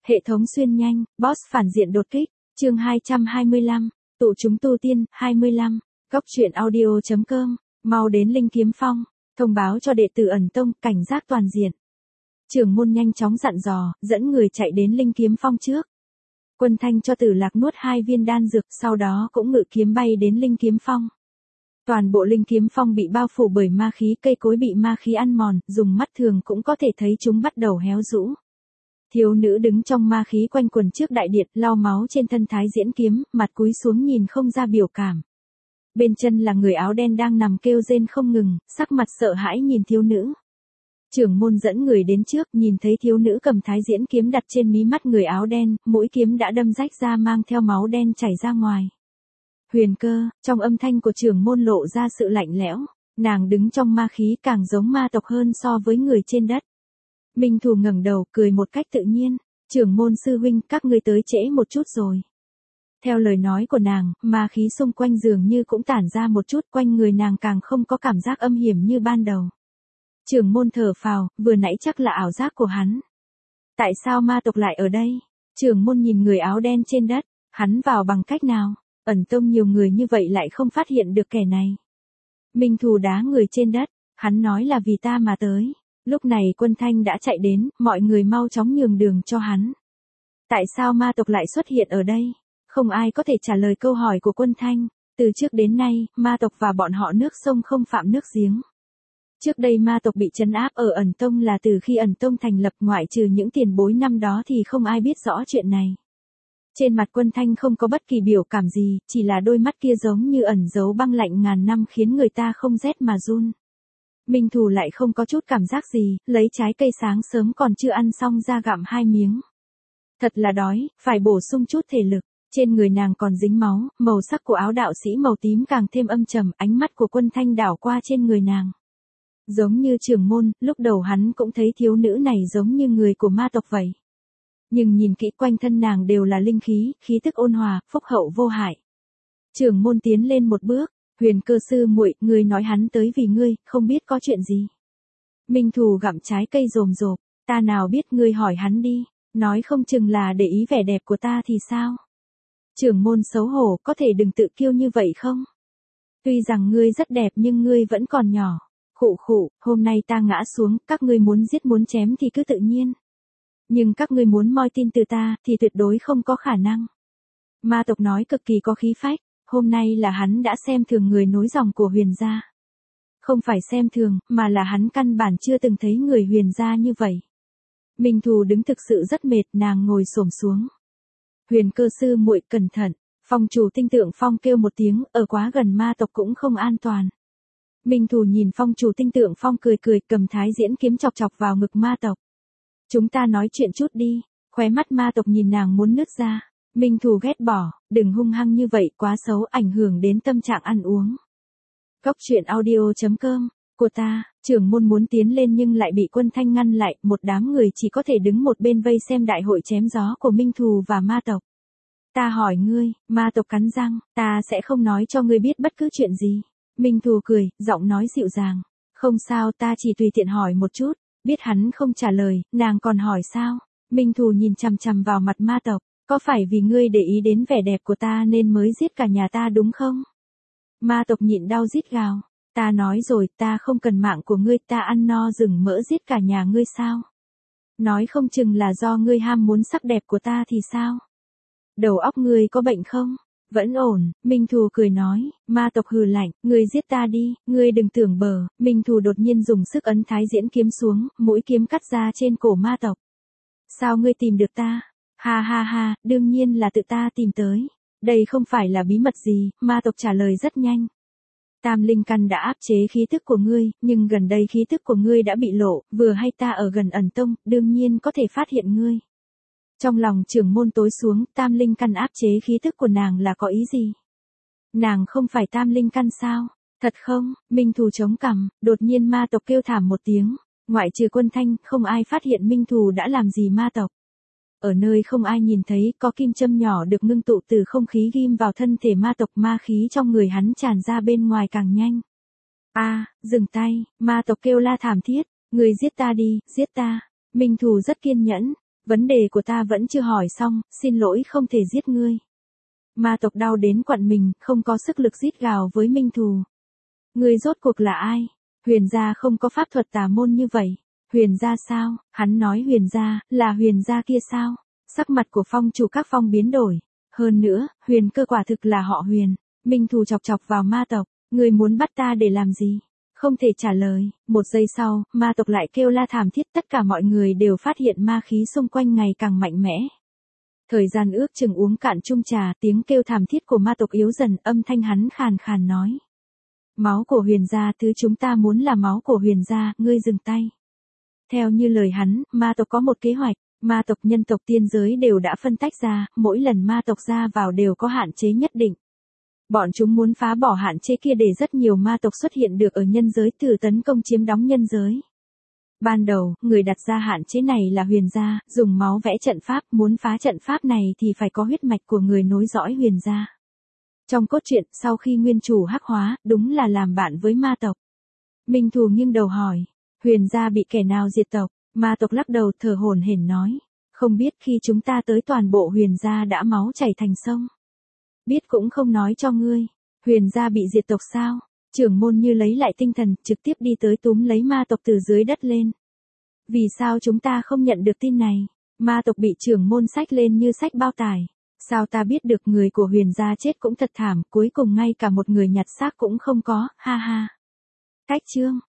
Hệ thống xuyên nhanh, boss phản diện đột kích, chương 225, tụ chúng tu tiên, 25, góc truyện audio.com, mau đến Linh Kiếm Phong, thông báo cho đệ tử ẩn tông, cảnh giác toàn diện. Trưởng môn nhanh chóng dặn dò, dẫn người chạy đến Linh Kiếm Phong trước. Quân Thanh cho Tử Lạc nuốt 2 viên đan dược, sau đó cũng ngự kiếm bay đến Linh Kiếm Phong. Toàn bộ Linh Kiếm Phong bị bao phủ bởi ma khí, cây cối bị ma khí ăn mòn, dùng mắt thường cũng có thể thấy chúng bắt đầu héo rũ. Thiếu nữ đứng trong ma khí quanh quần trước đại điện, lau máu trên thân Thái Diễn kiếm, mặt cúi xuống nhìn không ra biểu cảm. Bên chân là người áo đen đang nằm kêu rên không ngừng, sắc mặt sợ hãi nhìn thiếu nữ. Trưởng môn dẫn người đến trước, nhìn thấy thiếu nữ cầm Thái Diễn kiếm đặt trên mí mắt người áo đen, mũi kiếm đã đâm rách ra mang theo máu đen chảy ra ngoài. Huyền Cơ, trong âm thanh của trưởng môn lộ ra sự lạnh lẽo, nàng đứng trong ma khí càng giống ma tộc hơn so với người trên đất. Minh Thù ngẩng đầu, cười một cách tự nhiên, trưởng môn sư huynh, các ngươi tới trễ một chút rồi. Theo lời nói của nàng, ma khí xung quanh dường như cũng tản ra một chút, quanh người nàng càng không có cảm giác âm hiểm như ban đầu. Trưởng môn thở phào, vừa nãy chắc là ảo giác của hắn. Tại sao ma tộc lại ở đây? Trưởng môn nhìn người áo đen trên đất, hắn vào bằng cách nào? Ẩn tông nhiều người như vậy lại không phát hiện được kẻ này. Minh Thù đá người trên đất, hắn nói là vì ta mà tới. Lúc này Quân Thanh đã chạy đến, mọi người mau chóng nhường đường cho hắn. Tại sao ma tộc lại xuất hiện ở đây? Không ai có thể trả lời câu hỏi của Quân Thanh. Từ trước đến nay, ma tộc và bọn họ nước sông không phạm nước giếng. Trước đây ma tộc bị trấn áp ở ẩn tông là từ khi ẩn tông thành lập, ngoại trừ những tiền bối năm đó thì không ai biết rõ chuyện này. Trên mặt Quân Thanh không có bất kỳ biểu cảm gì, chỉ là đôi mắt kia giống như ẩn giấu băng lạnh ngàn năm khiến người ta không rét mà run. Minh Thù lại không có chút cảm giác gì, lấy trái cây sáng sớm còn chưa ăn xong ra gặm 2 miếng. Thật là đói, phải bổ sung chút thể lực. Trên người nàng còn dính máu, màu sắc của áo đạo sĩ màu tím càng thêm âm trầm, ánh mắt của Quân Thanh đảo qua trên người nàng. Giống như trưởng môn, lúc đầu hắn cũng thấy thiếu nữ này giống như người của ma tộc vậy. Nhưng nhìn kỹ quanh thân nàng đều là linh khí, khí tức ôn hòa, phúc hậu vô hại. Trưởng môn tiến lên một bước, Huyền Cơ sư muội, ngươi nói hắn tới vì ngươi, không biết có chuyện gì. Minh Thù gặm trái cây rồm rộp, ta nào biết, ngươi hỏi hắn đi, nói không chừng là để ý vẻ đẹp của ta thì sao. Trưởng môn xấu hổ, có thể đừng tự kiêu như vậy không? Tuy rằng ngươi rất đẹp nhưng ngươi vẫn còn nhỏ. Khụ khụ, hôm nay ta ngã xuống, các ngươi muốn giết muốn chém thì cứ tự nhiên. Nhưng các ngươi muốn moi tin từ ta thì tuyệt đối không có khả năng. Ma tộc nói cực kỳ có khí phách, hôm nay là hắn đã xem thường người nối dòng của Huyền gia. Không phải xem thường, mà là hắn căn bản chưa từng thấy người Huyền gia như vậy. Minh Thù đứng thực sự rất mệt, nàng ngồi xổm xuống. Huyền Cơ sư muội cẩn thận, phong chủ Tinh Tượng Phong kêu một tiếng, ở quá gần ma tộc cũng không an toàn. Minh Thù nhìn phong chủ Tinh Tượng Phong cười cười, cầm Thái Diễn kiếm chọc chọc vào ngực ma tộc. Chúng ta nói chuyện chút đi, khóe mắt ma tộc nhìn nàng muốn nứt ra. Minh Thù ghét bỏ, đừng hung hăng như vậy, quá xấu, ảnh hưởng đến tâm trạng ăn uống. Góc truyện audio.com, của ta, trưởng môn muốn tiến lên nhưng lại bị Quân Thanh ngăn lại, một đám người chỉ có thể đứng một bên vây xem đại hội chém gió của Minh Thù và ma tộc. Ta hỏi ngươi, ma tộc cắn răng, ta sẽ không nói cho ngươi biết bất cứ chuyện gì. Minh Thù cười, giọng nói dịu dàng. Không sao, ta chỉ tùy tiện hỏi một chút. Biết hắn không trả lời, nàng còn hỏi sao? Minh Thù nhìn chằm chằm vào mặt ma tộc. Có phải vì ngươi để ý đến vẻ đẹp của ta nên mới giết cả nhà ta đúng không? Ma tộc nhịn đau rít gào. Ta nói rồi, ta không cần mạng của ngươi, ta ăn no rừng mỡ giết cả nhà ngươi sao? Nói không chừng là do ngươi ham muốn sắc đẹp của ta thì sao? Đầu óc ngươi có bệnh không? Vẫn ổn, Minh Thù cười nói, ma tộc hừ lạnh, ngươi giết ta đi, ngươi đừng tưởng bờ. Minh Thù đột nhiên dùng sức ấn Thái Diễn kiếm xuống, mũi kiếm cắt ra trên cổ ma tộc. Sao ngươi tìm được ta? Ha ha ha, đương nhiên là tự ta tìm tới. Đây không phải là bí mật gì, ma tộc trả lời rất nhanh. Tam linh căn đã áp chế khí tức của ngươi, nhưng gần đây khí tức của ngươi đã bị lộ, vừa hay ta ở gần ẩn tông, đương nhiên có thể phát hiện ngươi. Trong lòng trưởng môn tối xuống, tam linh căn áp chế khí tức của nàng là có ý gì? Nàng không phải tam linh căn sao? Thật không? Minh Thù chống cằm, đột nhiên ma tộc kêu thảm một tiếng. Ngoại trừ Quân Thanh, không ai phát hiện Minh Thù đã làm gì ma tộc. Ở nơi không ai nhìn thấy, có kim châm nhỏ được ngưng tụ từ không khí ghim vào thân thể ma tộc, ma khí trong người hắn tràn ra bên ngoài càng nhanh. Dừng tay, ma tộc kêu la thảm thiết, người giết ta đi, giết ta. Minh Thù rất kiên nhẫn. Vấn đề của ta vẫn chưa hỏi xong, xin lỗi không thể giết ngươi. Ma tộc đau đến quặn mình, không có sức lực rít gào với Minh Thù. Ngươi rốt cuộc là ai? Huyền gia không có pháp thuật tà môn như vậy. Huyền gia sao? Hắn nói huyền gia, là huyền gia kia sao? Sắc mặt của phong chủ các phong biến đổi. Hơn nữa, huyền cơ quả thực là họ huyền. Minh Thù chọc chọc vào ma tộc. Ngươi muốn bắt ta để làm gì? Không thể trả lời. Một giây sau, ma tộc lại kêu la thảm thiết, tất cả mọi người đều phát hiện ma khí xung quanh ngày càng mạnh mẽ. Thời gian ước chừng uống cạn chung trà, tiếng kêu thảm thiết của ma tộc yếu dần, âm thanh hắn khàn khàn nói. Máu của huyền gia, thứ chúng ta muốn là máu của huyền gia, ngươi dừng tay. Theo như lời hắn, ma tộc có một kế hoạch, ma tộc nhân tộc tiên giới đều đã phân tách ra, mỗi lần ma tộc ra vào đều có hạn chế nhất định. Bọn chúng muốn phá bỏ hạn chế kia để rất nhiều ma tộc xuất hiện được ở nhân giới từ tấn công chiếm đóng nhân giới. Ban đầu, người đặt ra hạn chế này là huyền gia, dùng máu vẽ trận pháp, muốn phá trận pháp này thì phải có huyết mạch của người nối dõi huyền gia. Trong cốt truyện, sau khi nguyên chủ hắc hóa, đúng là làm bạn với ma tộc. Minh Thù nghiêng đầu hỏi, huyền gia bị kẻ nào diệt tộc? Ma tộc lắc đầu thở hổn hển nói, không biết, khi chúng ta tới toàn bộ huyền gia đã máu chảy thành sông. Biết cũng không nói cho ngươi. Huyền gia bị diệt tộc sao? Trưởng môn như lấy lại tinh thần, trực tiếp đi tới túm lấy ma tộc từ dưới đất lên. Vì sao chúng ta không nhận được tin này? Ma tộc bị trưởng môn xách lên như xách bao tải. Sao ta biết được, người của huyền gia chết cũng thật thảm, cuối cùng ngay cả một người nhặt xác cũng không có, ha ha. Cách chương.